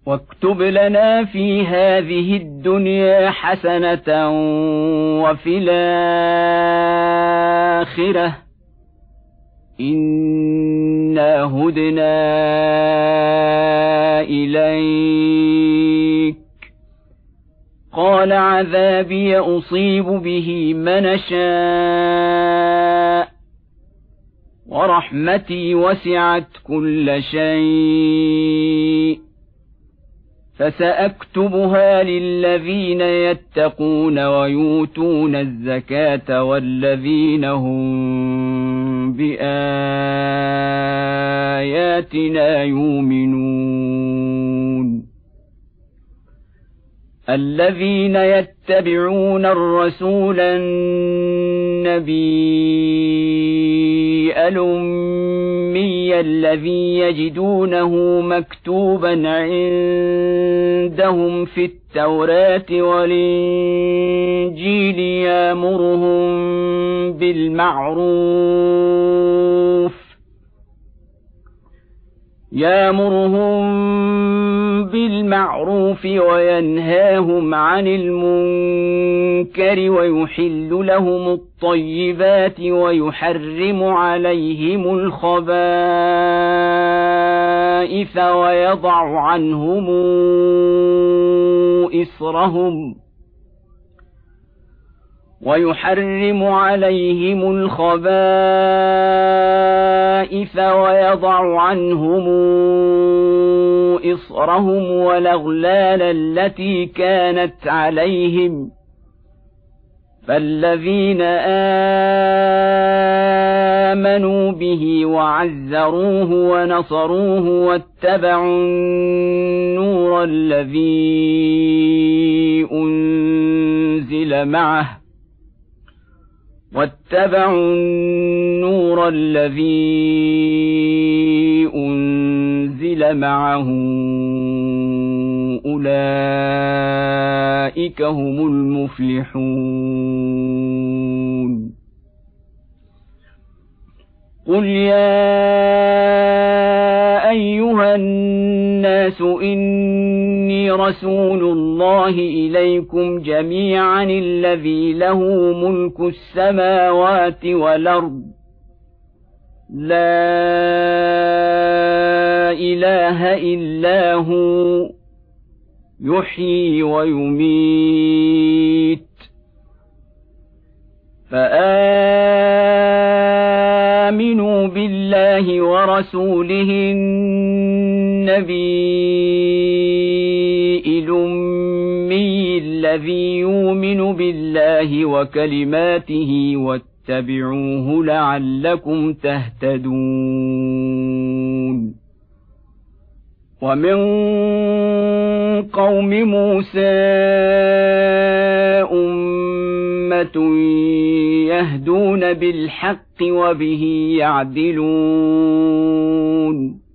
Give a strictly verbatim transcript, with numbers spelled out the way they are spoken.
واكتب لنا في هذه الدنيا حسنة وفي الآخرة إنا هدنا إليك. قال عذابي أصيب به من شاء ورحمتي وسعت كل شيء فسأكتبها للذين يتقون ويؤتون الزكاة والذين هم بآياتنا يؤمنون. الذين يتبعون الرسول النبي الأمي الذي يجدونه مكتوبا عندهم في التوراة والإنجيل يأمرهم بالمعروف يأمرهم بالمعروف وينهاهم عن المنكر ويحل لهم الطيبات ويحرم عليهم الخبائث ويضع عنهم إصرهم ويحرم عليهم الخبائث ويضع عنهم إصرهم والأغلال التي كانت عليهم. فالذين آمنوا به وعزروه ونصروه واتبعوا النور الذي أنزل معه واتبعوا النور الذي أنزل معه أولئك هم المفلحون. قل يا أيها الناس إني رسول الله إليكم جميعا الذي له ملك السماوات والأرض لا إله إلا هو يحيي ويميت. فآمنوا بالله ورسوله النبي الأمي الذي يؤمن بالله وكلماته واتبعوه لعلكم تهتدون. ومن قوم موسى أمة يهدون بالحق وبه يعدلون.